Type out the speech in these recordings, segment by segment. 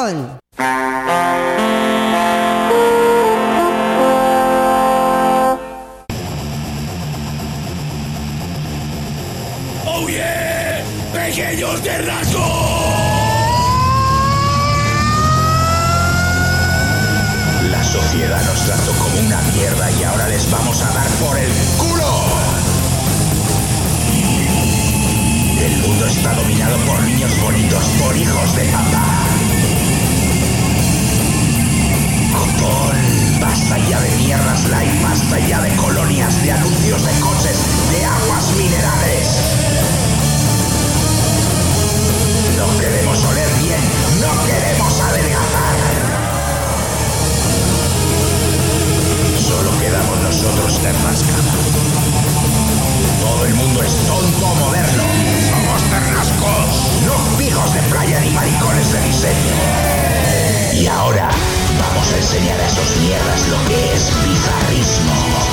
Borbón. ¡Oh yeah! ¡Pequeños de rasgo! La sociedad nos trató como una mierda y ahora les vamos a dar por el culo. El mundo está dominado por niños bonitos, por hijos de papá. Copón, basta ya de mierdas light, basta ya de colonias, de anuncios de coches, de aguas minerales. No queremos oler bien, no queremos adelgazar. Solo quedamos nosotros Ternasca. Todo el mundo es tonto moderno. Somos Ternascos, no pijos de playa ni maricones de diseño. Y ahora vamos a enseñar a esos mierdas lo que es bizarrismo.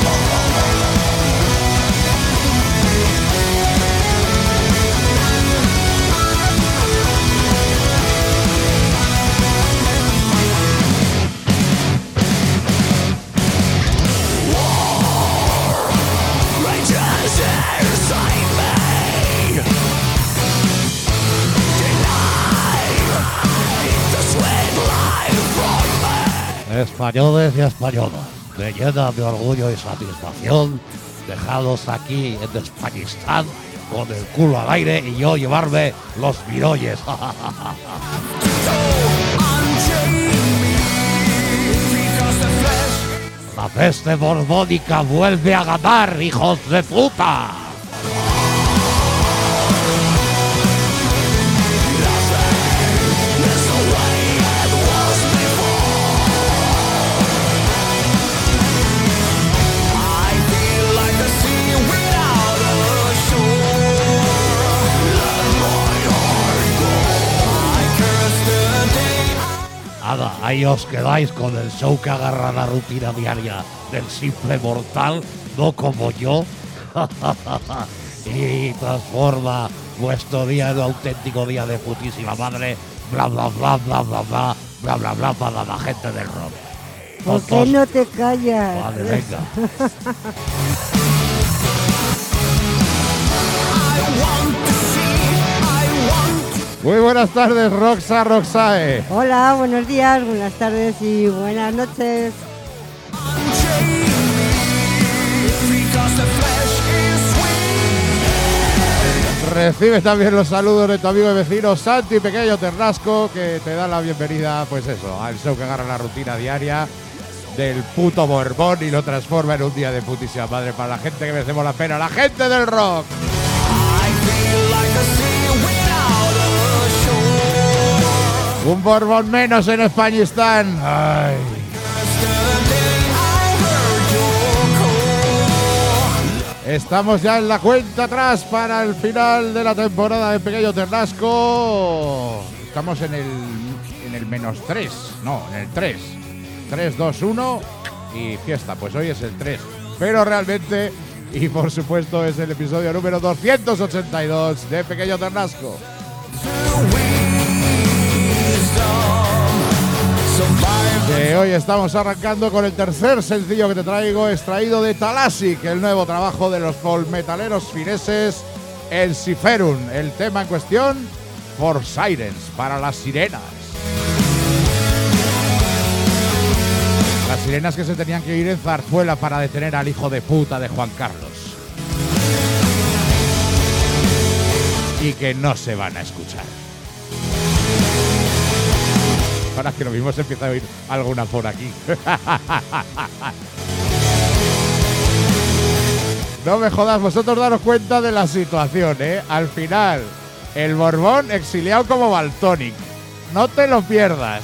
Españoles y españolas, me llena de orgullo y satisfacción dejados aquí en Españistán con el culo al aire y yo llevarme los mirolles. La peste borbónica vuelve a ganar, hijos de puta. Nada, ahí os quedáis con el show que agarra la rutina diaria del simple mortal, no como yo, y transforma vuestro día en un auténtico día de putísima madre, bla bla bla bla bla bla bla bla bla para la gente del rock. ¿Por qué no te callas? Vale, venga. Muy buenas tardes, Roxae. Hola, buenos días, buenas tardes y buenas noches. Recibe también los saludos de tu amigo y vecino Santi Pequeño Ternasco, que te da la bienvenida, pues eso, al show que agarra la rutina diaria del puto Borbón y lo transforma en un día de putísima madre para la gente que merecemos la pena, la gente del rock. Un Borbón menos en Españistán. Ay. Estamos ya en la cuenta atrás para el final de la temporada de Pequeño Ternasco. Estamos en el -3, no, en el 3. 3, 2, 1 y fiesta. Pues hoy es el 3. Pero realmente, y por supuesto, es el episodio número 282 de Pequeño Ternasco. Que hoy estamos arrancando con el tercer sencillo que te traigo, extraído de Thalassic, el nuevo trabajo de los folmetaleros fineses Ensiferum. El tema en cuestión, For Sirens, para las sirenas. Las sirenas que se tenían que ir en zarzuela para detener al hijo de puta de Juan Carlos. Y que no se van a escuchar. Ahora que lo mismo se empieza a oír alguna por aquí. No me jodas, vosotros daros cuenta de la situación, ¿eh? Al final, el Borbón exiliado como Valtonic. No te lo pierdas.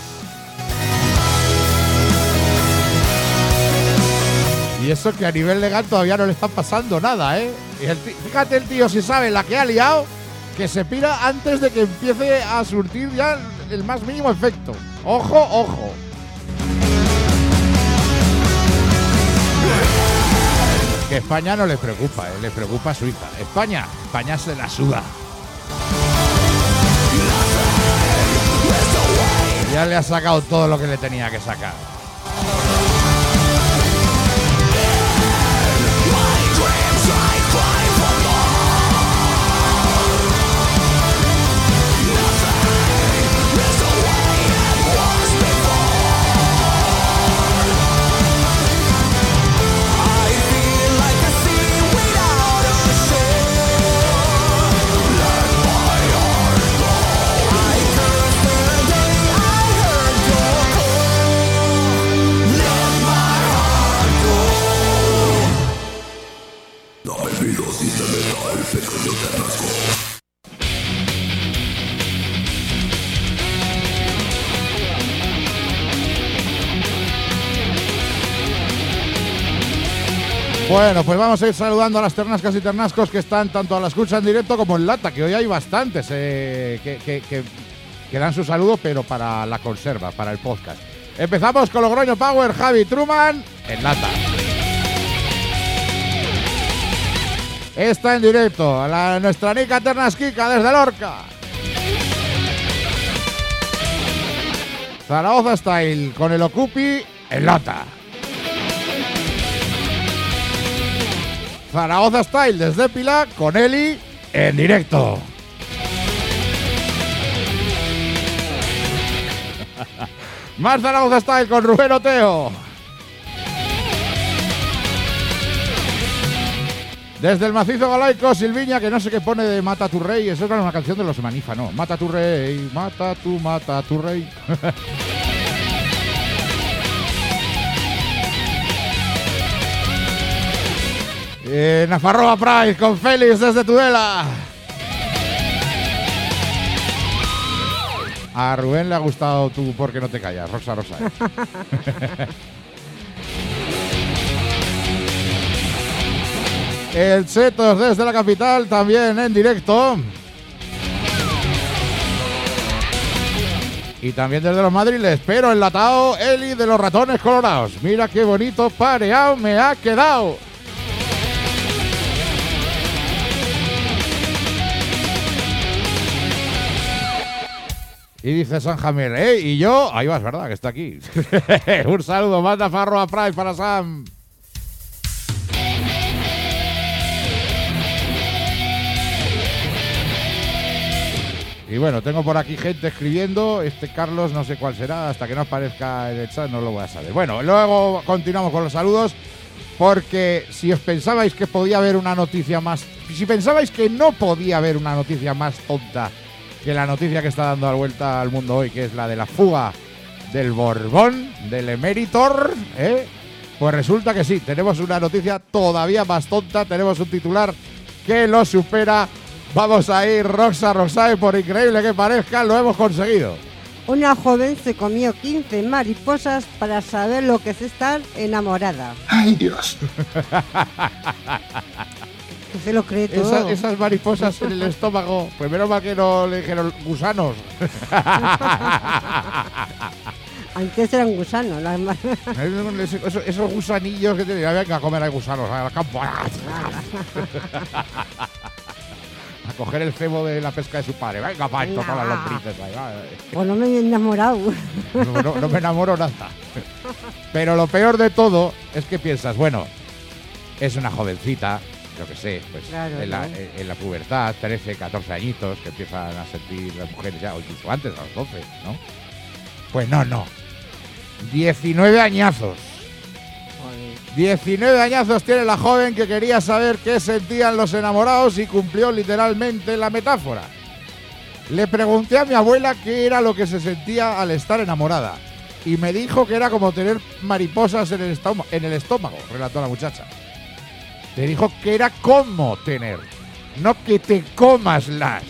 Y eso que a nivel legal todavía no le está pasando nada, ¿eh? Y fíjate el tío, si sabe la que ha liado, que se pira antes de que empiece a surtir ya el más mínimo efecto. ¡Ojo, ojo! Que España no le preocupa, le preocupa Suiza. España se la suda. Ya le ha sacado todo lo que le tenía que sacar. Bueno, pues vamos a ir saludando a las ternascas y ternascos que están tanto a la escucha en directo como en lata, que hoy hay bastantes que dan su saludo, pero para la conserva, para el podcast. Empezamos con Logroño Power, Javi Truman, en lata. Está en directo a nuestra Nica Ternasquica desde Lorca. Zaragoza Style con el Ocupi en lata. Zaragoza Style desde Pilar con Eli en directo. Más Zaragoza Style con Rubén Oteo. Desde el macizo galaico, Silviña, que no sé qué pone de Mata tu rey. Eso era una canción de los Manifa, ¿no? Mata tu rey, mata tu rey. Nafarroa Price con Félix desde Tudela. A Rubén le ha gustado tú porque no te callas, Rosa. El Chetos desde la capital también en directo. Y también desde los Madriles, pero enlatado Eli de los Ratones Colorados. Mira qué bonito pareado me ha quedado. Y dice San Jamel, y yo, ahí vas, ¿verdad? Que está aquí. Un saludo, manda Farro a Price para Sam. Y bueno, tengo por aquí gente escribiendo. Carlos, no sé cuál será, hasta que no aparezca en el chat no lo voy a saber. Bueno, luego continuamos con los saludos, porque si os pensabais que podía haber una noticia más... Si pensabais que no podía haber una noticia más tonta que la noticia que está dando la vuelta al mundo hoy, que es la de la fuga del Borbón, del Emeritor, pues resulta que sí, tenemos una noticia todavía más tonta, tenemos un titular que lo supera. Vamos a ir, Roxae, por increíble que parezca, lo hemos conseguido. Una joven se comió 15 mariposas para saber lo que es estar enamorada. ¡Ay, Dios! Que se lo cree todo. Esas mariposas en el estómago, pues menos mal que no le dijeron gusanos. Antes eran gusanos. Esos gusanillos que tienen, venga a comer a gusanos al campo. A coger el cebo de la pesca de su padre. Venga, Pancho, todas las lombrices. Pues no me he enamorado. No me enamoro nada. Pero lo peor de todo es que piensas, bueno, es una jovencita, yo que sé, pues claro, en la pubertad, 13, 14 añitos, que empiezan a sentir las mujeres ya, o incluso antes, a los 12, ¿no? Pues no. 19 añazos. 19 añazos tiene la joven que quería saber qué sentían los enamorados y cumplió literalmente la metáfora. Le pregunté a mi abuela qué era lo que se sentía al estar enamorada y me dijo que era como tener mariposas en el estómago, relató la muchacha. Te dijo que era como tener, no que te comaslas.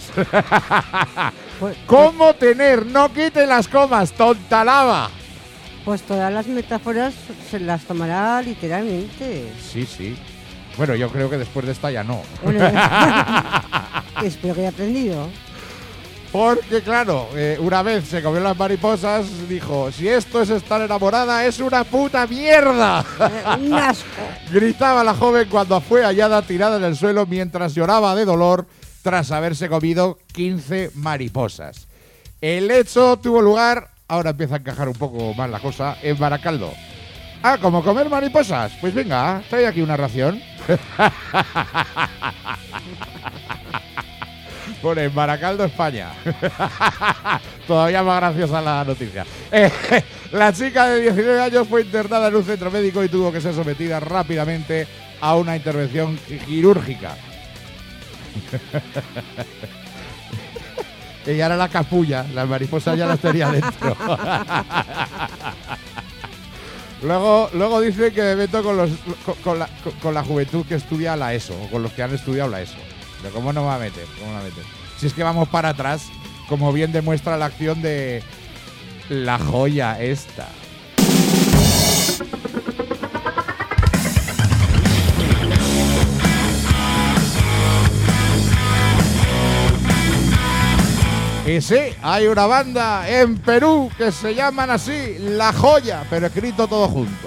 ¿Cómo tener? No que te las comas, tonta lava. Pues todas las metáforas se las tomará literalmente. Sí. Bueno, yo creo que después de esta ya no. Bueno, espero que haya aprendido. Porque claro, una vez se comió las mariposas, dijo, si esto es estar enamorada, es una puta mierda. Un asco. Gritaba la joven cuando fue hallada tirada en el suelo mientras lloraba de dolor tras haberse comido 15 mariposas. El hecho tuvo lugar ahora empieza a encajar un poco más la cosa, en Baracaldo. Ah, ¿como comer mariposas? Pues venga, trae aquí una ración. Pone en Baracaldo, España. Todavía más graciosa la noticia. La chica de 19 años fue internada en un centro médico y tuvo que ser sometida rápidamente a una intervención quirúrgica. Ella era la capulla, las mariposas ya las tenía dentro. Luego dice que me meto con la juventud que estudia la ESO, o con los que han estudiado la ESO. Pero ¿cómo no me va a meter? Si es que vamos para atrás, como bien demuestra la acción de la joya esta. Y sí, hay una banda en Perú que se llaman así, La Joya, pero escrito todo junto.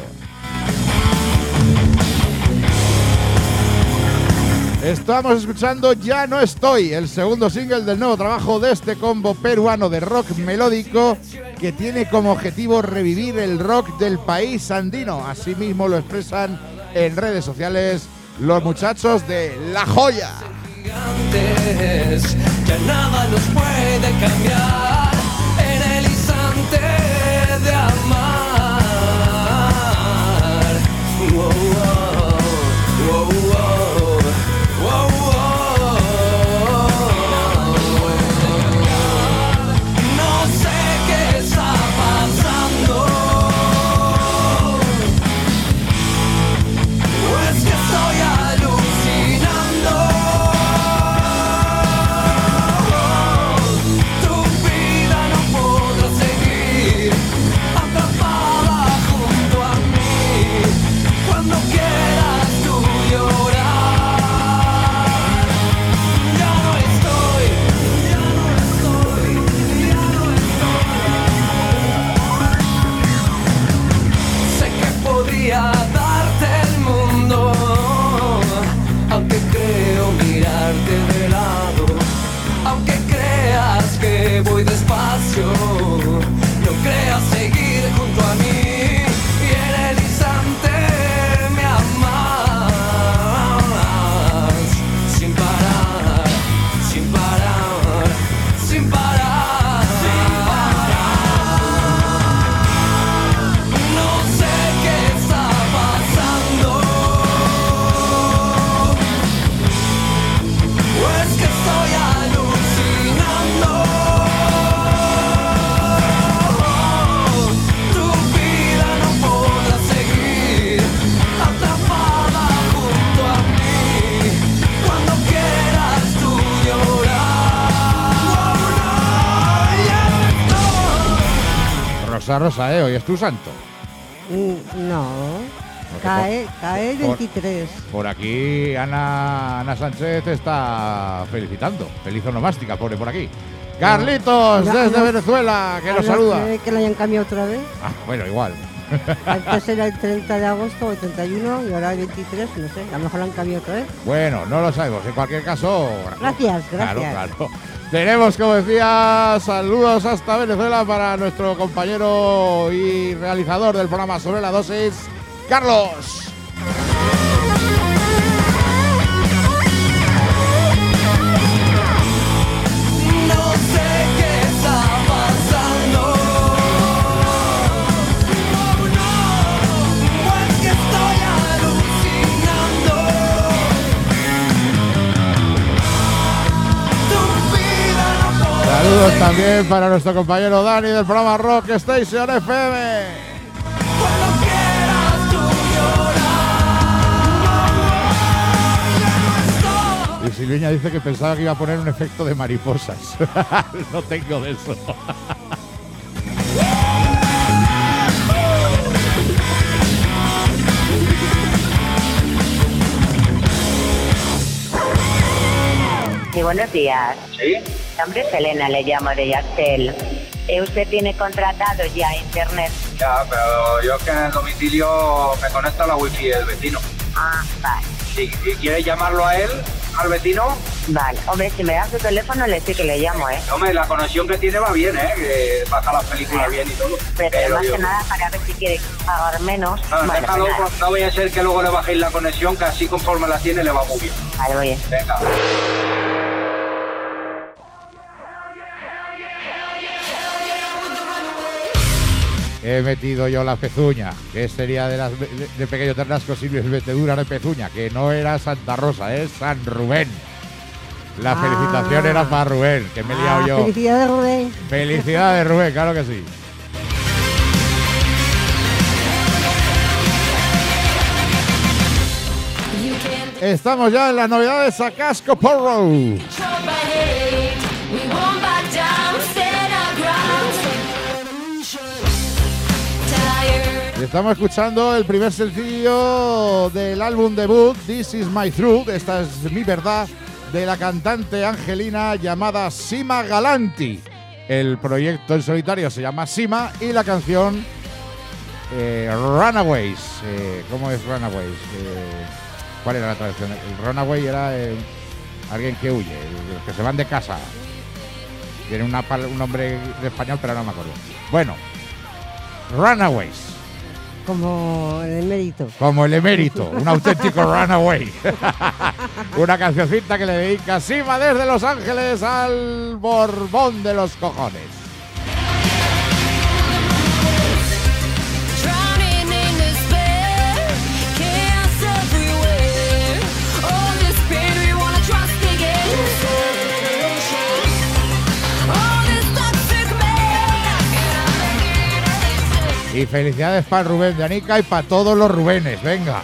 Estamos escuchando Ya no estoy, el segundo single del nuevo trabajo de este combo peruano de rock melódico que tiene como objetivo revivir el rock del país andino. Asimismo lo expresan en redes sociales los muchachos de La Joya. Ya nada nos puede cambiar en el instante de amar. Wow, wow, wow, wow, wow. No sé qué está pasando, o es que estoy alucinando. Darte el mundo, aunque creo mirarte de lado, aunque creas que voy despacio, no creas seguir junto a mí y en el instante me amas sin parar, sin parar, sin parar, sin parar. No sé qué está pasando, o es que estoy alucinando. Tu vida no podrá seguir atrapada junto a mí cuando quieras tú llorar. Rosa, hoy es tu santo. No, cae el 23. Por aquí Ana Sánchez te está felicitando. Feliz onomástica, pone por aquí. Carlitos, desde Venezuela, que nos saluda. ¿Que lo hayan cambiado otra vez? Ah, bueno, igual. Antes era el 30 de agosto o el 31 y ahora el 23, no sé, a lo mejor lo han cambiado otra vez. Bueno, no lo sabemos. En cualquier caso... Gracias. Claro. Tenemos, como decía, saludos hasta Venezuela para nuestro compañero y realizador del programa Sobre la Dosis, Carlos. No sé qué está pasando, o es que estoy alucinando. Tu vida no podrá Saludos seguir también para nuestro compañero Dani del programa Rock Station FM. cuando quieras tú llorar. Y Silviña dice que pensaba que iba a poner un efecto de mariposas. No tengo de eso. Sí, buenos días. ¿Sí? Mi nombre es Elena, le llamo de Yastel. ¿Usted tiene contratado ya internet? Ya, pero yo es que en el domicilio me conecto a la wifi del vecino. Ah, vale. Si quieres llamarlo a él, al vecino, Vale, hombre, si me das su teléfono le sí que le llamo, ¿eh? Hombre, la conexión que tiene va bien, Que baja las películas bien y todo. Pero más que nada para ver si quiere pagar menos. No, Vale, déjalo, pues nada. no voy a ser que luego le bajéis la conexión, que así conforme la tiene le va muy bien. Vale, muy bien. Venga. He metido yo la pezuña, que sería de Pequeño Ternasco sin metedura de pezuña, que no era Santa Rosa, es San Rubén. La felicitación era para Rubén, que me he liado yo. Felicidades, Rubén. Felicidades, Rubén, claro que sí. Estamos ya en las novedades a casco porro. Estamos escuchando el primer sencillo del álbum debut, This Is My Truth, esta es mi verdad, de la cantante angelina llamada Sima Galanti. El proyecto en solitario se llama Sima y la canción Runaways. ¿Cómo es Runaways? ¿Cuál era la traducción? El runaway era alguien que huye, los que se van de casa. Tiene un nombre de español, pero no me acuerdo. Bueno, Runaways. Como el emérito. Como el emérito, un auténtico runaway. Una cancioncita que le dedica Sima desde Los Ángeles al Borbón de los cojones. Y felicidades para Rubén de Anica y para todos los Rubenes, venga.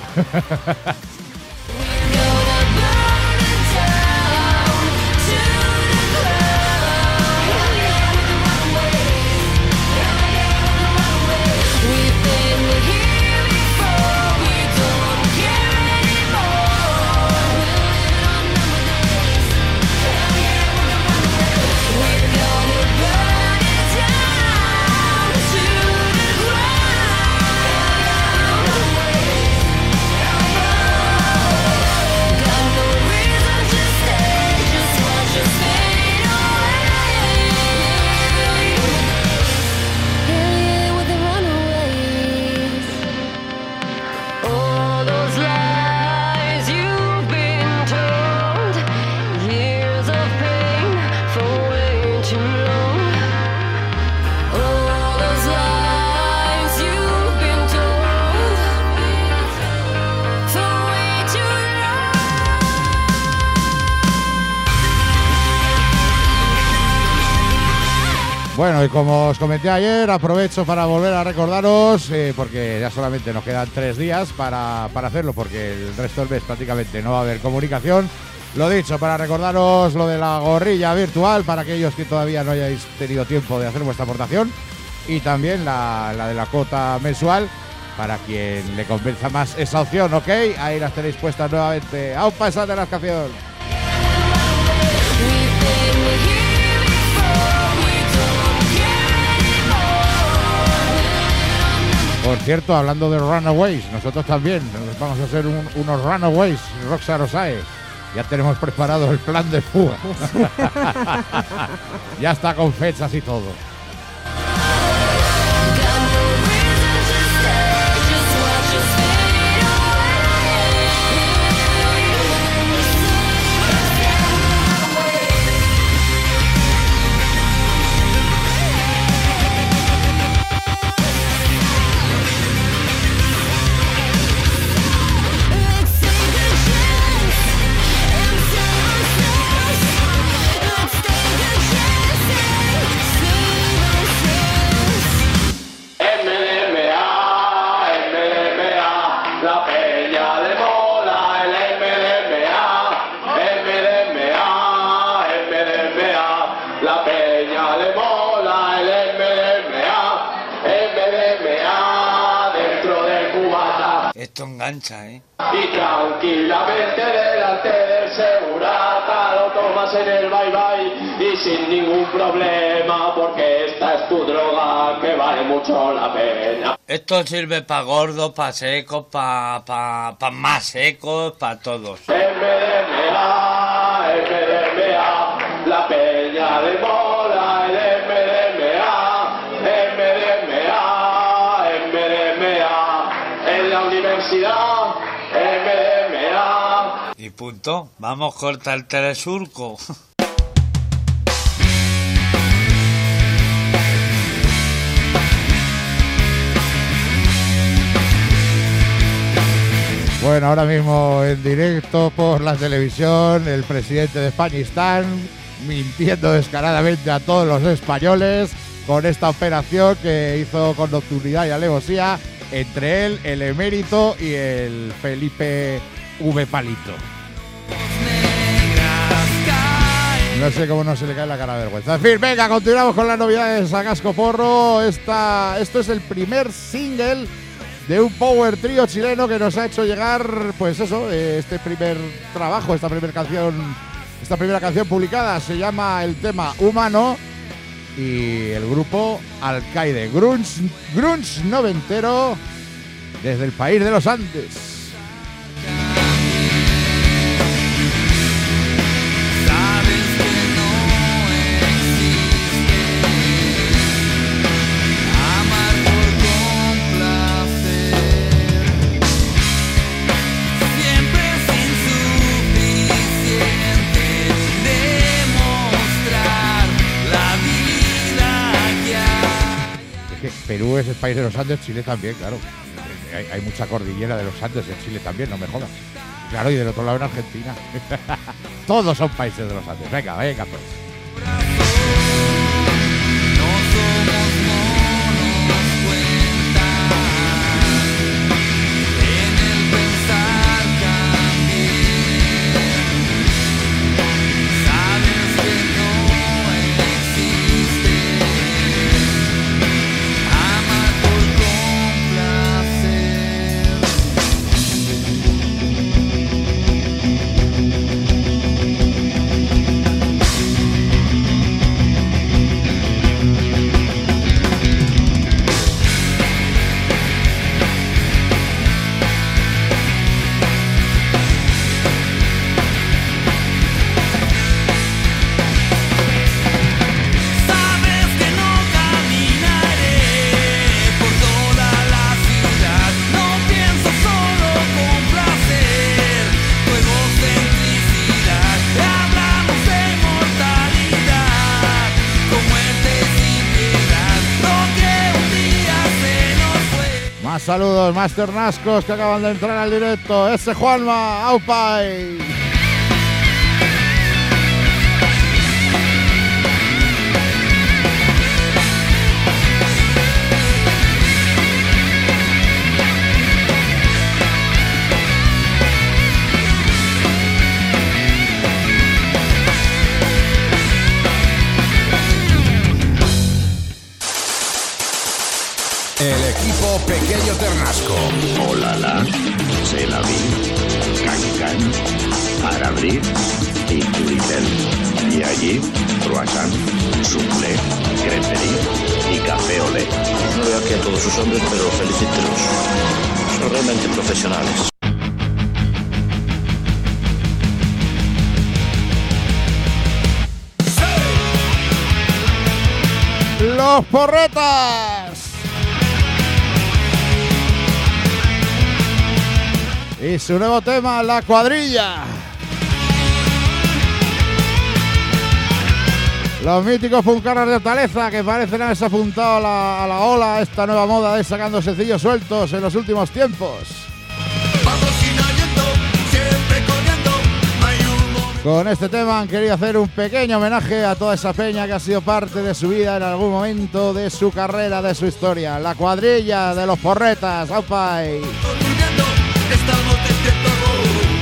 Bueno, y como os comenté ayer, aprovecho para volver a recordaros, porque ya solamente nos quedan 3 días para hacerlo, porque el resto del mes prácticamente no va a haber comunicación. Lo dicho, para recordaros lo de la gorrilla virtual, para aquellos que todavía no hayáis tenido tiempo de hacer vuestra aportación, y también la de la cuota mensual, para quien le convenza más esa opción, ¿ok? Ahí las tenéis puestas nuevamente. ¡Aupa esa de la canción! Por cierto, hablando de Runaways, nosotros también vamos a hacer unos Runaways, Roxa Rosae. Ya tenemos preparado el plan de fuga. Ya está con fechas y todo. Esto engancha, ¿eh? Y tranquilamente delante del segurata lo tomas en el bye bye y sin ningún problema, porque esta es tu droga que vale mucho la pena. Esto sirve para gordos, para secos, para más secos, para todos. MDMA, Y punto. Vamos, corta el telesurco. Bueno, ahora mismo en directo por la televisión, el presidente de Españistán mintiendo descaradamente a todos los españoles con esta operación que hizo con nocturnidad y alevosía entre él, el emérito y el Felipe V. Palito. No sé cómo no se le cae la cara de vergüenza. En fin, venga, continuamos con las novedades a casco porro. Esto es el primer single de un power trío chileno que nos ha hecho llegar, pues eso, este primer trabajo, esta primera canción publicada. Se llama el tema Humano y el grupo Alcaide, grunge noventero desde el país de los Andes. Perú es el país de los Andes, Chile también, claro. Hay mucha cordillera de los Andes en Chile también, no me jodas. Claro, y del otro lado en Argentina. Todos son países de los Andes. Venga, pues. Saludos, Master Nascos, que acaban de entrar al directo. Ese Juanma, Aupai. El equipo pequeño Ternasco. Olala, Selaví, Cancan, Arabri y Turitel. Y allí, croissant, soufflé, creperie y café olé. No veo aquí a todos sus hombres, pero felicítelos. Son realmente profesionales. ¡Los Porretas! Y su nuevo tema, La Cuadrilla. Los míticos puncarras de Hortaleza, que parecen haberse apuntado a la ola, esta nueva moda de sacando sencillos sueltos en los últimos tiempos. Con este tema han querido hacer un pequeño homenaje a toda esa peña que ha sido parte de su vida en algún momento de su carrera, de su historia. La Cuadrilla de los Porretas. ¡Aupai! Estamos despiertos,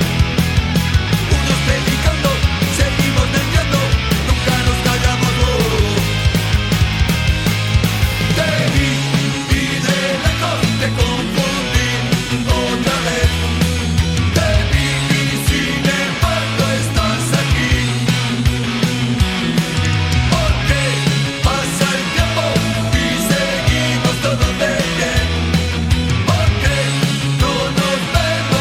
unos predicando, seguimos teniendo, nunca nos callamos. Te vi y de lejos te confundí otra vez. Te vi y sin embargo estás aquí. Porque pasa el tiempo y seguimos todos de bien. Porque no nos vemos.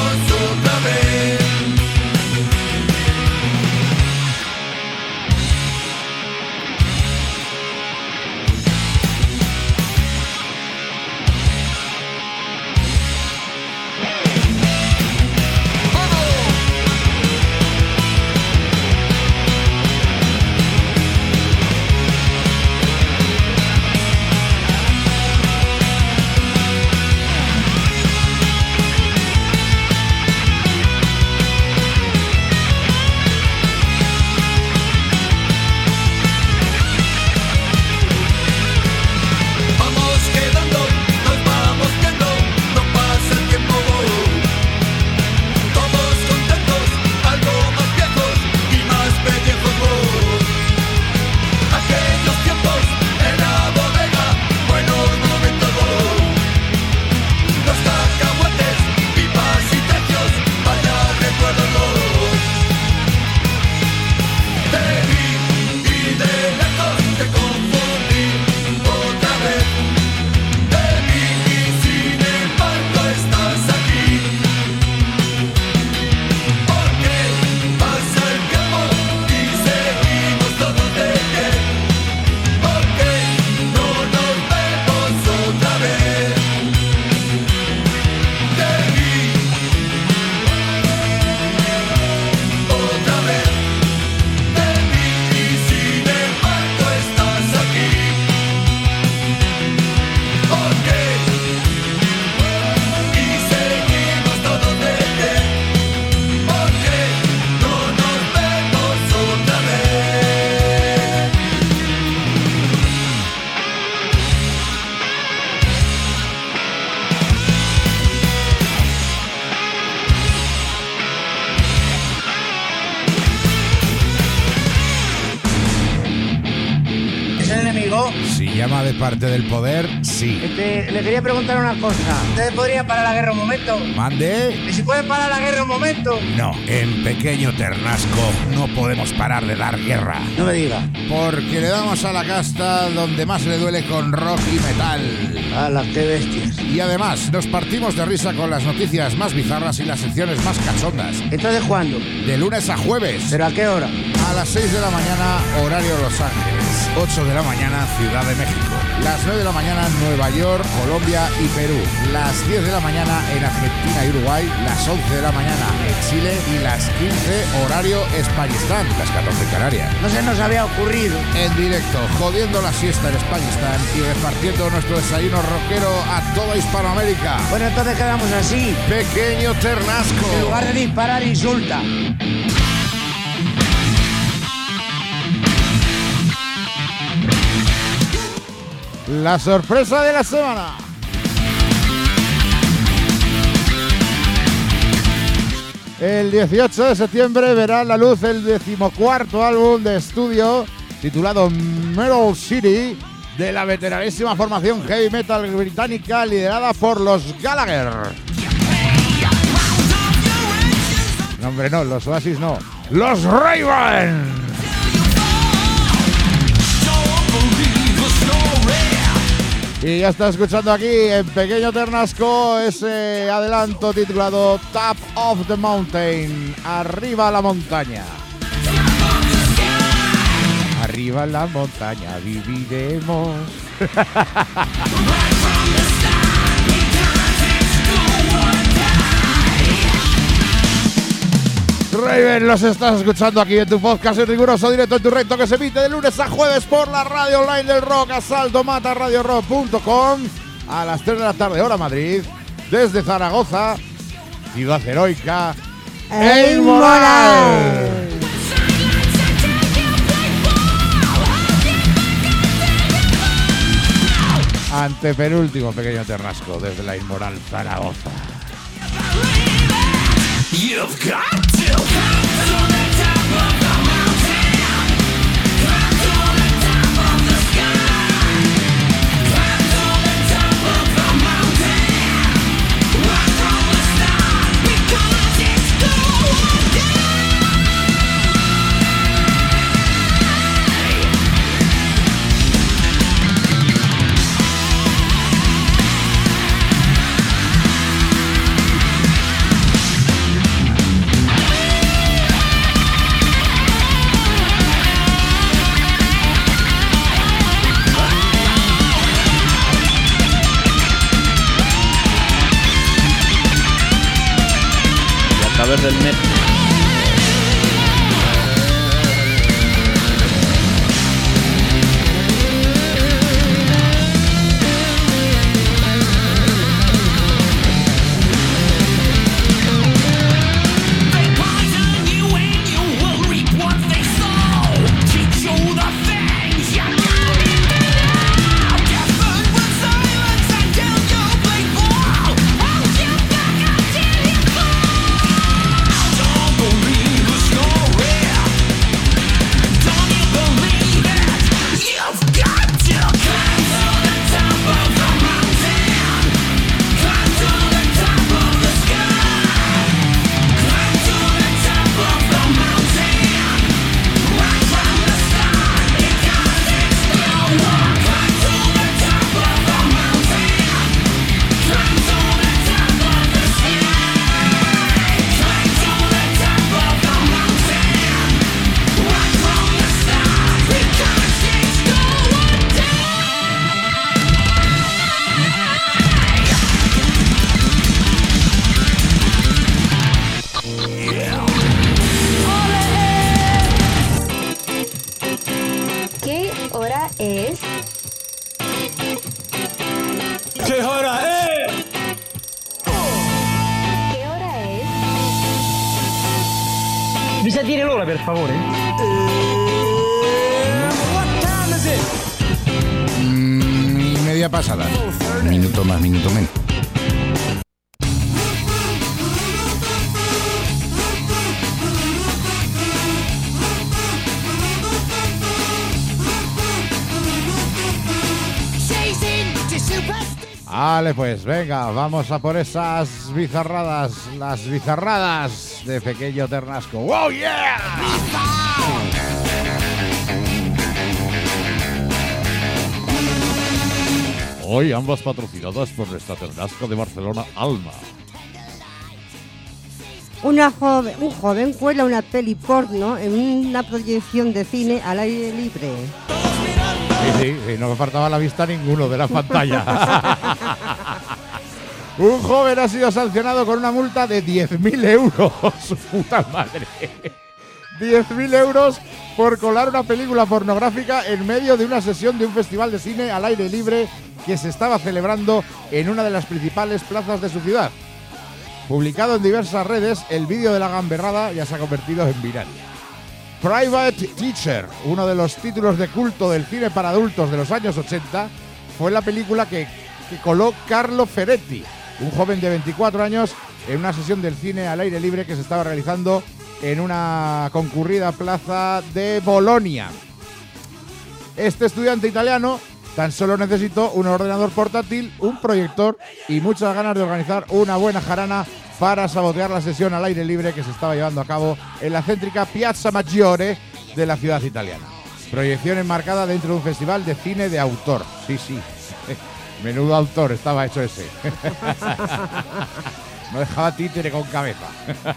algo? Si llama de parte del poder, sí. Le quería preguntar una cosa. ¿Ustedes podrían parar la guerra un momento? ¿Mande? ¿Y si pueden parar la guerra un momento? No, en Pequeño Ternasco no podemos parar de dar guerra. No me diga. Porque le damos a la casta donde más le duele con rock y metal. ¡Hala, qué bestias! Y además nos partimos de risa con las noticias más bizarras y las secciones más cachondas. ¿Entonces cuándo? De lunes a jueves. ¿Pero a qué hora? A las 6 de la mañana, horario Los Ángeles. 8 de la mañana, Ciudad de México. Las 9 de la mañana, Nueva York, Colombia y Perú. Las 10 de la mañana en Argentina y Uruguay. Las 11 de la mañana en Chile. Y las 15, horario Españistán. Las 14 en Canarias. No se nos había ocurrido. En directo, jodiendo la siesta en Españistán y repartiendo nuestro desayuno rockero a toda Hispanoamérica. Bueno, entonces quedamos así. Pequeño Ternasco. En lugar de disparar, insulta. La sorpresa de la semana. El 18 de septiembre verá la luz el 14º álbum de estudio titulado Metal City de la veteranísima formación heavy metal británica liderada por los Gallagher. No, hombre, no, los Oasis no. ¡Los Ravens! Y ya está escuchando aquí en Pequeño Ternasco ese adelanto titulado Top of the Mountain. Arriba la montaña. Arriba la montaña viviremos. Raven, los estás escuchando aquí en tu podcast en riguroso directo en tu recto que se emite de lunes a jueves por la radio online del rock, asaltomataradiorock.com a las 3 de la tarde, hora Madrid, desde Zaragoza, ciudad heroica, El Moral. Ante penúltimo Pequeño Ternasco desde la Inmoral Zaragoza. You've got to come to the top of the mountain. Climb to the top of the sky. Climb to the top of the mountain. Right from the start, because it's going A través del net. ¿Qué hora es? ¿Qué hora es? ¿Qué hora es? Mi sa dire l'ora, per favore? Y media pasada. Minuto más, minuto menos. Vale, pues venga, vamos a por esas bizarradas, las bizarradas de Pequeño Ternasco. ¡Wow, yeah! Hoy ambas patrocinadas por nuestra Ternasco de Barcelona, Alma. Un joven cuela una peli porno en una proyección de cine al aire libre. Sí, no me faltaba a la vista ninguno de la pantalla. Un joven ha sido sancionado con una multa de 10.000 euros. Su puta madre. 10.000 euros por colar una película pornográfica en medio de una sesión de un festival de cine al aire libre que se estaba celebrando en una de las principales plazas de su ciudad. Publicado en diversas redes, el vídeo de la gamberrada ya se ha convertido en viral. Private Teacher, uno de los títulos de culto del cine para adultos de los años 80, fue la película que coló Carlo Ferretti, un joven de 24 años, en una sesión del cine al aire libre que se estaba realizando en una concurrida plaza de Bolonia. Este estudiante italiano tan solo necesitó un ordenador portátil, un proyector y muchas ganas de organizar una buena jarana para sabotear la sesión al aire libre que se estaba llevando a cabo en la céntrica Piazza Maggiore de la ciudad italiana. Proyección enmarcada dentro de un festival de cine de autor. Sí. Menudo autor estaba hecho ese. No dejaba títere con cabeza.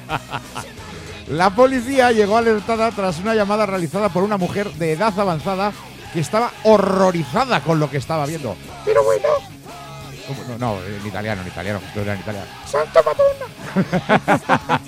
La policía llegó alertada tras una llamada realizada por una mujer de edad avanzada que estaba horrorizada con lo que estaba viendo. Pero bueno. No, en italiano, era en italiano. ¡Santa Madonna!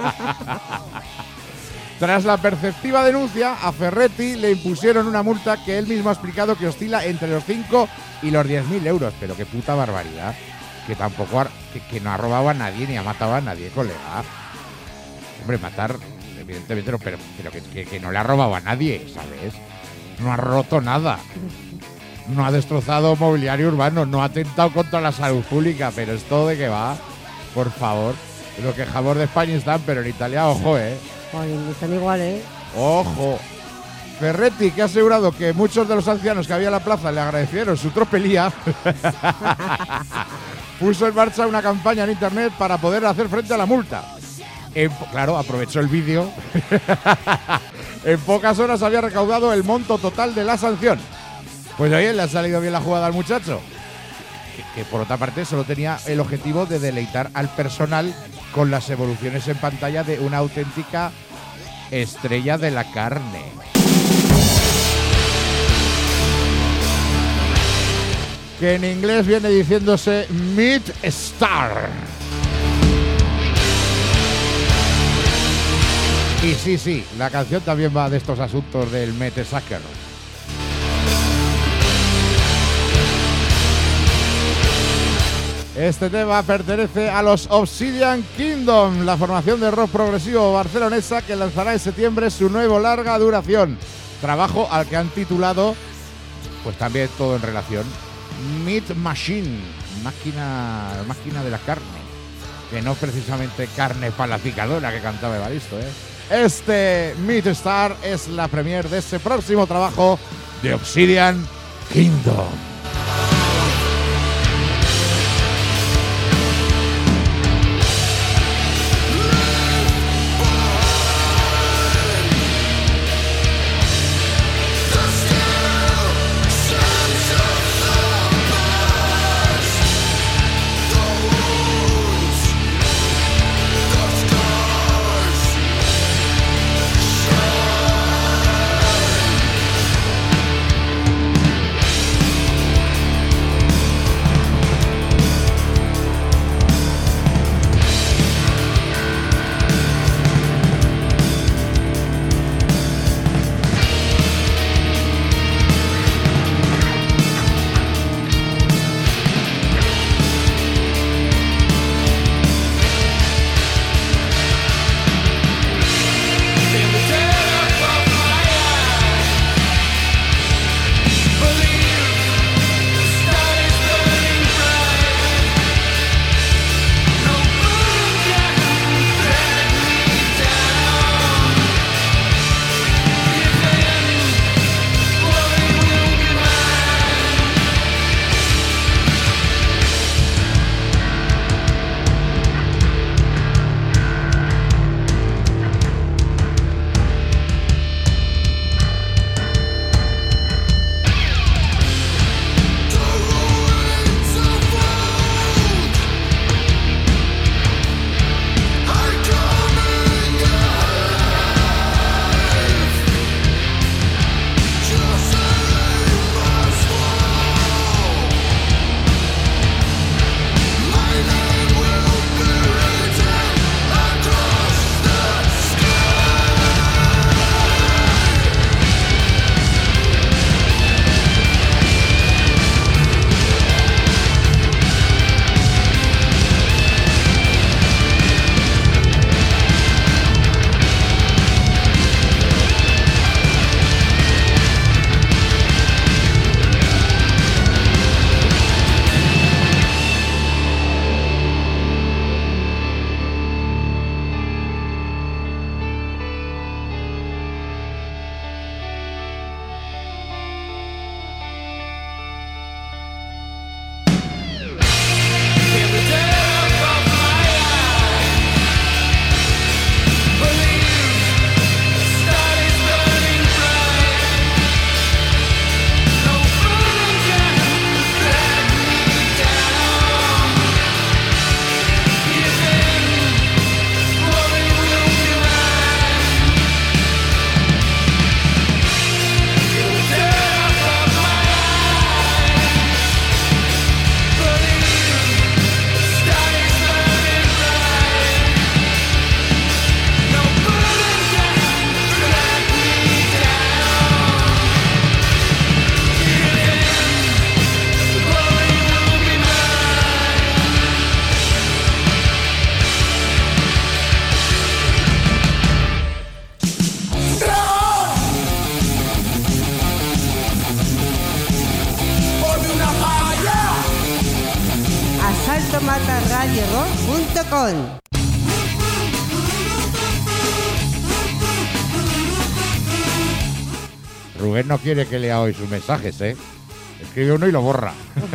Tras la perceptiva denuncia, a Ferretti le impusieron una multa que él mismo ha explicado que oscila entre los 5 y los 10.000 euros. Pero qué puta barbaridad. Que tampoco que no ha robado a nadie ni ha matado a nadie, colega. Hombre, matar, evidentemente, pero que no le ha robado a nadie, ¿sabes? No ha roto nada. No ha destrozado mobiliario urbano, no ha atentado contra la salud pública, pero esto de qué va, por favor. Lo que Jamón de España están, pero en Italia, ojo, Oye, están igual, Ojo. Ferretti, que ha asegurado que muchos de los ancianos que había en la plaza le agradecieron su tropelía, puso en marcha una campaña en internet para poder hacer frente a la multa. Claro, aprovechó el vídeo. En pocas horas había recaudado el monto total de la sanción. Pues oye, le ha salido bien la jugada al muchacho. Que por otra parte solo tenía el objetivo de deleitar al personal con las evoluciones en pantalla de una auténtica estrella de la carne. Que en inglés viene diciéndose Meat Star. Y sí, la canción también va de estos asuntos del Mete Sacker. Este tema pertenece a los Obsidian Kingdom, la formación de rock progresivo barcelonesa que lanzará en septiembre su nuevo larga duración. Trabajo al que han titulado, pues también todo en relación, Meat Machine, máquina de la carne. Que no precisamente carne palaficadora que cantaba Evaristo, Este Meat Star es la premier de ese próximo trabajo de Obsidian Kingdom. radiorock.com. Rubén no quiere que lea hoy sus mensajes, ¿eh? Escribe uno y lo borra.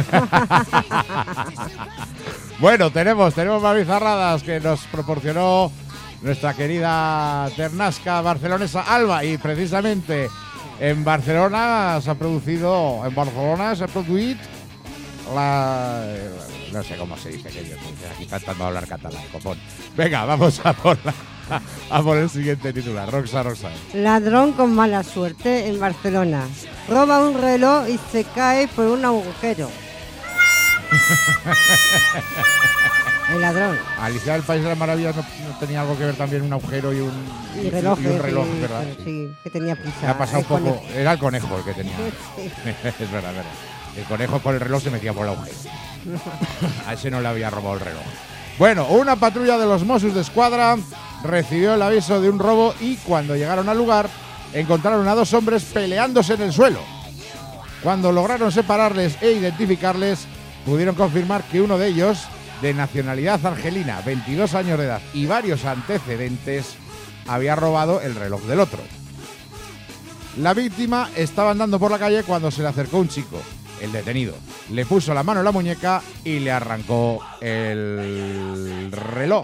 Bueno, tenemos más bizarradas que nos proporcionó nuestra querida ternasca barcelonesa Alba, y precisamente en Barcelona se ha producido no sé cómo se dice, que yo estoy aquí tratando de hablar catalán, copón. Venga, vamos a por el siguiente titular. Roxa. Ladrón con mala suerte en Barcelona. Roba un reloj y se cae por un agujero. El ladrón. Alicia del País de las Maravillas no tenía algo que ver también un agujero y un reloj, reloj, ¿verdad? Sí, que tenía prisa. Me ha pasado un poco. Conejo. Era el conejo el que tenía. Sí. Es verdad. El conejo con el reloj se metía por el agujero. A ese no le había robado el reloj. Bueno, una patrulla de los Mossos d'Esquadra recibió el aviso de un robo y cuando llegaron al lugar encontraron a dos hombres peleándose en el suelo. Cuando lograron separarles e identificarles, pudieron confirmar que uno de ellos, de nacionalidad argelina, 22 años de edad y varios antecedentes, había robado el reloj del otro. La víctima estaba andando por la calle cuando se le acercó un chico, el detenido. Le puso la mano en la muñeca y le arrancó el reloj.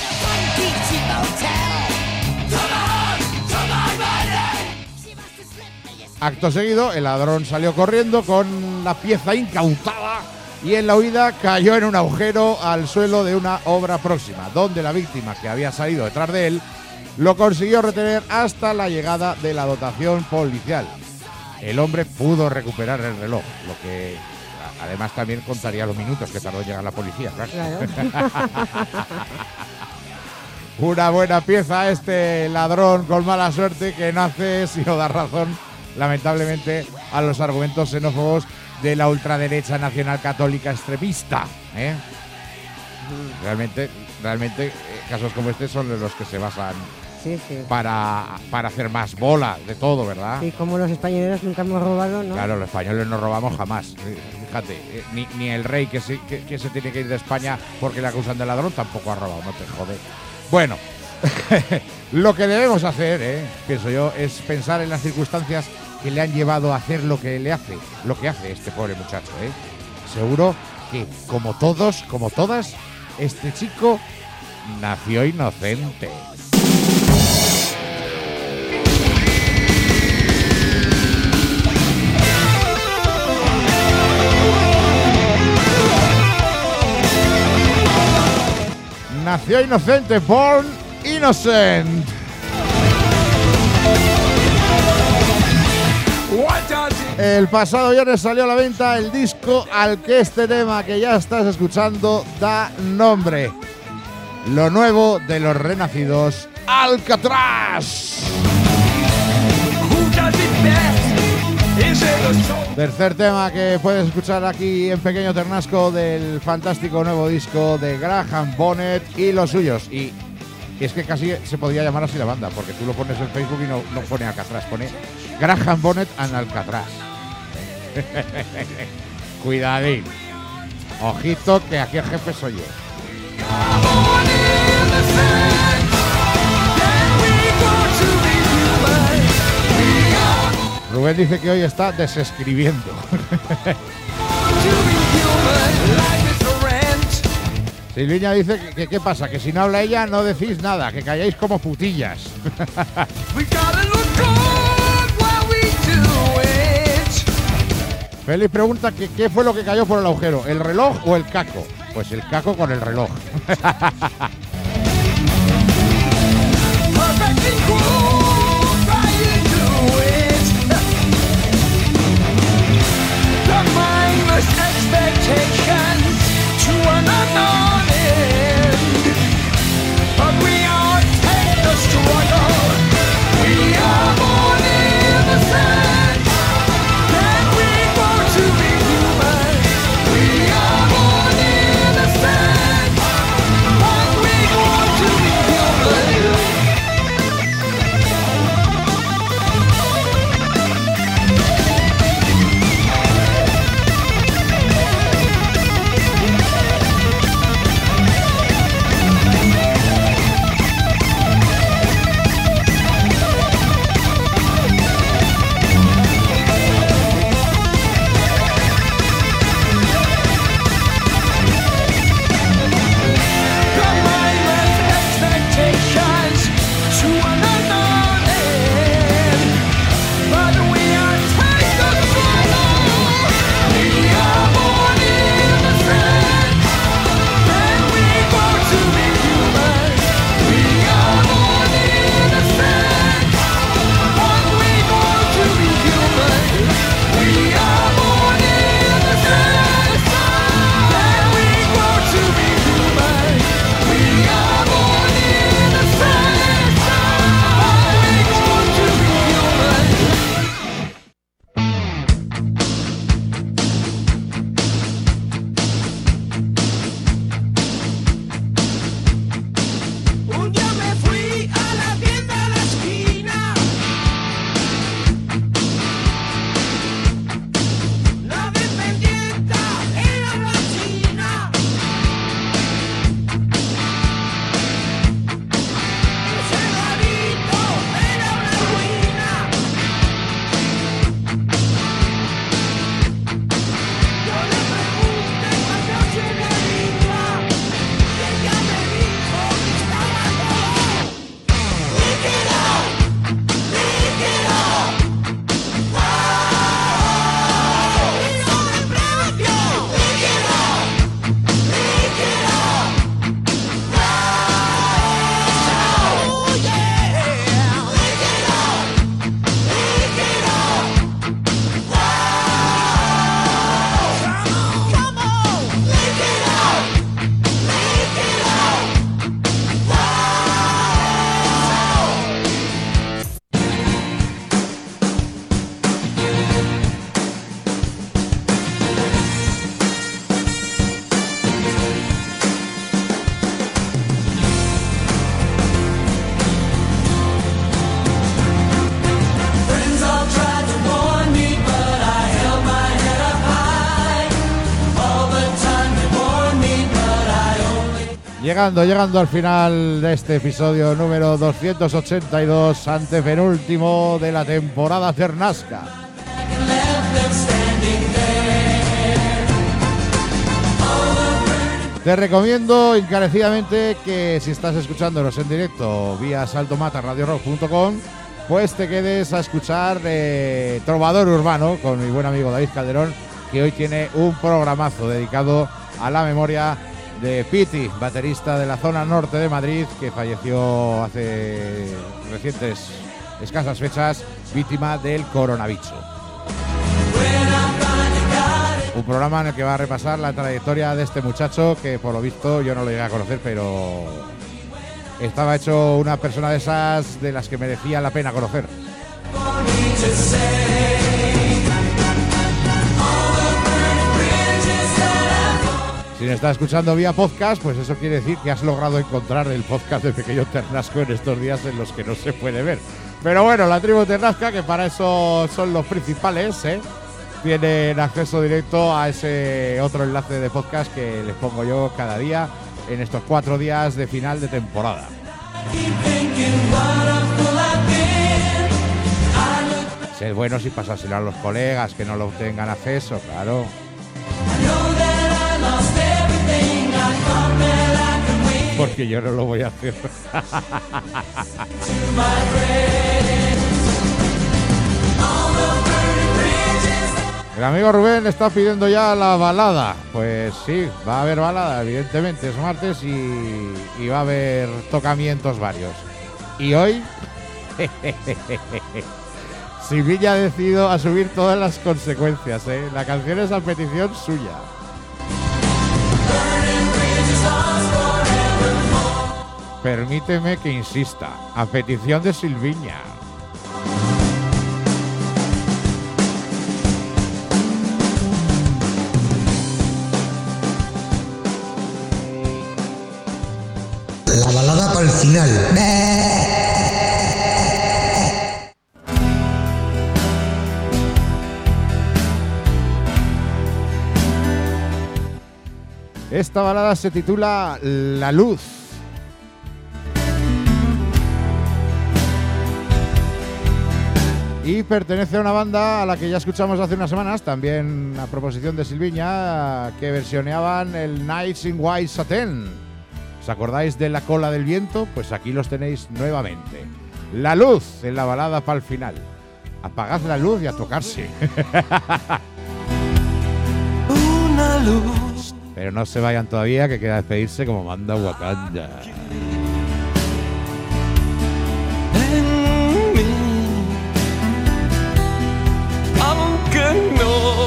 Acto seguido, el ladrón salió corriendo con la pieza incautada y en la huida cayó en un agujero al suelo de una obra próxima, donde la víctima, que había salido detrás de él, lo consiguió retener hasta la llegada de la dotación policial. El hombre pudo recuperar el reloj, lo que además también contaría los minutos que tardó en llegar la policía. Claro. Una buena pieza este ladrón con mala suerte que no hace sino dar razón, lamentablemente, a los argumentos xenófobos de la ultraderecha nacional católica extremista. Realmente casos como este son los que se basan para hacer más bola de todo, ¿verdad? Sí, como los españoles nunca hemos robado, ¿no? Claro, los españoles no robamos jamás. Fíjate, ni el rey que se tiene que ir de España porque le acusan de ladrón tampoco ha robado, no te jode. Bueno, lo que debemos hacer, pienso yo, es pensar en las circunstancias que le han llevado a hacer lo que hace este pobre muchacho. Seguro que, como todos, como todas, este chico nació inocente. Nació inocente, born innocent. El pasado viernes salió a la venta el disco al que este tema que ya estás escuchando da nombre. Lo nuevo de los renacidos Alcatraz. Tercer tema que puedes escuchar aquí en Pequeño Ternasco del fantástico nuevo disco de Graham Bonnet y los suyos. Y es que casi se podría llamar así la banda, porque tú lo pones en Facebook y no pone Alcatraz, pone Graham Bonnet and Alcatraz. Cuidadín. Ojito que aquí el jefe soy yo. Rubén dice que hoy está desescribiendo. Silviña dice que ¿qué pasa? Que si no habla ella no decís nada, que calláis como putillas. Félix pregunta que qué fue lo que cayó por el agujero, ¿el reloj o el caco? Pues el caco con el reloj. Llegando al final de este episodio número 282, antepenúltimo de la temporada Cernasca. Te recomiendo encarecidamente que si estás escuchándonos en directo vía saltomataradiorock.com, pues te quedes a escuchar Trovador Urbano con mi buen amigo David Calderón, que hoy tiene un programazo dedicado a la memoria de Piti, baterista de la zona norte de Madrid, que falleció hace recientes escasas fechas, víctima del coronavirus. Un programa en el que va a repasar la trayectoria de este muchacho, que por lo visto yo no lo llegué a conocer, pero estaba hecho una persona de esas de las que merecía la pena conocer. Si me estás escuchando vía podcast, pues eso quiere decir que has logrado encontrar el podcast de Pequeño Ternasco en estos días en los que no se puede ver. Pero bueno, la tribu Ternasca, que para eso son los principales, tienen acceso directo a ese otro enlace de podcast que les pongo yo cada día en estos 4 días de final de temporada. Sed buenos y pasárselo a los colegas que no lo tengan acceso, claro. Porque yo no lo voy a hacer. El amigo Rubén está pidiendo ya la balada. Pues sí, va a haber balada, evidentemente, es martes y va a haber tocamientos varios. Y hoy Silvilla ha decidido asumir todas las consecuencias, ¿eh? La canción es a petición suya. Permíteme que insista, a petición de Silviña. La balada para el final. Esta balada se titula La Luz. Y pertenece a una banda a la que ya escuchamos hace unas semanas, también a proposición de Silviña, que versioneaban el Nights in White Satin. ¿Os acordáis de La Cola del Viento? Pues aquí los tenéis nuevamente. La Luz en la balada para el final. Apagad la luz y a tocarse. Una luz. Pero no se vayan todavía, que queda despedirse como manda Wakanda. En mí, aunque no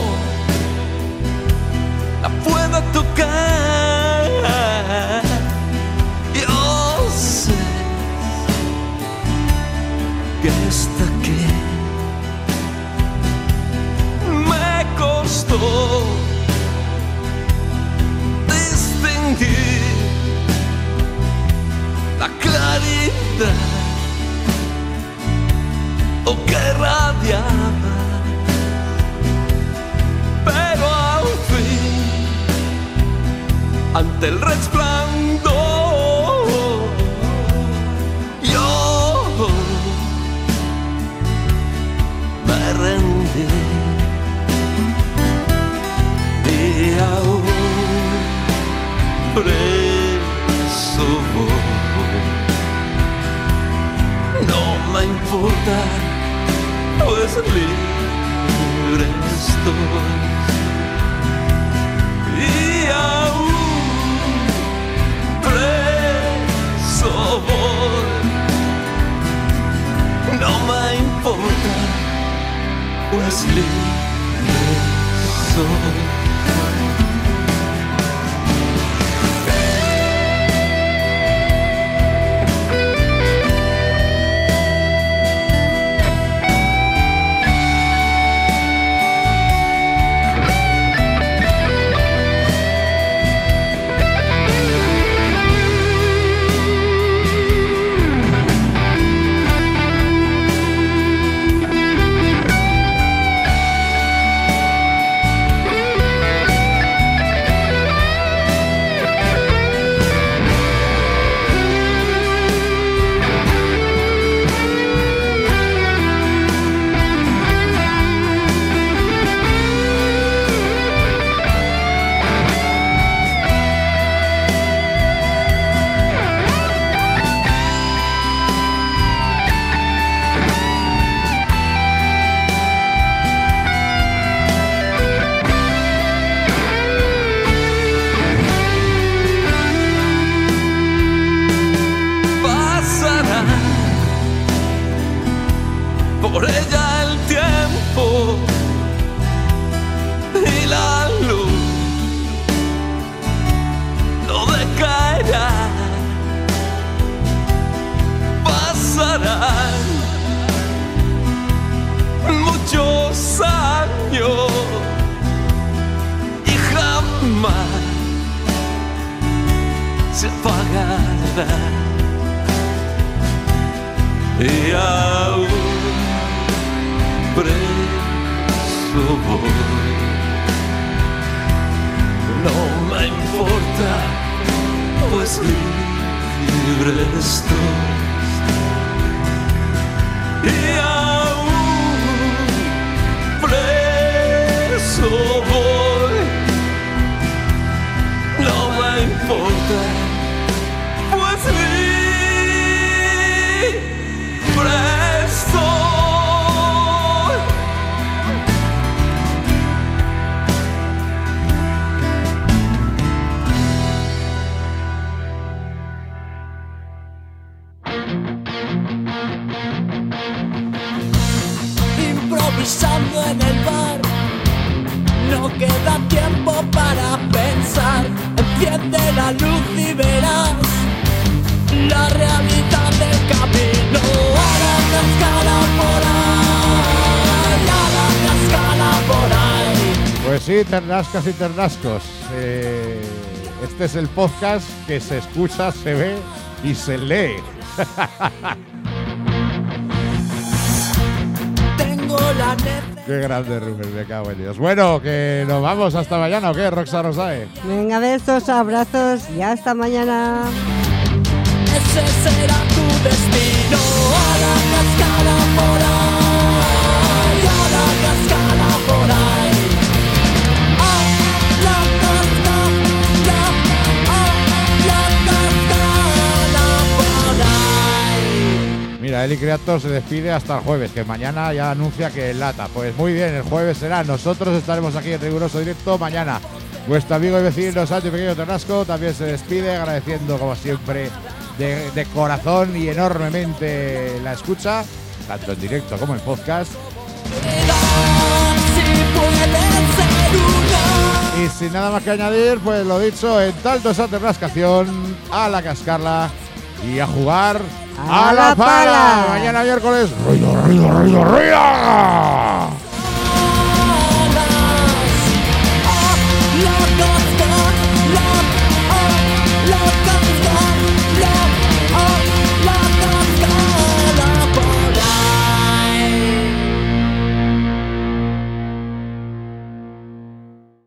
la pueda tocar, yo sé que está aquí. Me costó distinguir la claridad o que radiaba, pero al fin, ante el resplandor, yo me rendí y aún preso voy. No me importa, pues libre estoy. Y aún preso voy. No me importa, pues libre soy. Por ella el tiempo y la luz no decaerá. Pasarán muchos años y jamás se apagará. Y aún preso voy, no me importa, pues libre estoy. Y aún preso voy, no me importa, pues libre estoy. Improvisando en el bar, no queda tiempo para pensar. Enciende la luz y verás la realidad del camino. A la cascada por ahí, a la cascada por ahí. Pues sí, ternascas y ternascos. Este es el podcast que se escucha, se ve y se lee. Tengo la necesidad. Qué grande, Rubén, me cago en Dios. Bueno, que nos vamos hasta mañana, ¿o qué, Roxa Rosae? Venga, besos, abrazos y hasta mañana. Ese será tu destino. A la cascada por ahí, a la cascada por ahí. A la cascada, a la cascada por ahí. Mira, Eli Creator se despide hasta el jueves, que mañana ya anuncia que lata. Pues muy bien, el jueves será. Nosotros estaremos aquí en riguroso directo mañana. Vuestro amigo y vecino Sancho Pequeño Ternasco también se despide, agradeciendo como siempre de corazón y enormemente la escucha, tanto en directo como en podcast. Y sin nada más que añadir, pues lo dicho, en tanto esa ternascación, a la cascarla y a jugar a la pala. Mañana miércoles, ¡ruido, ruido, ruido, ruido!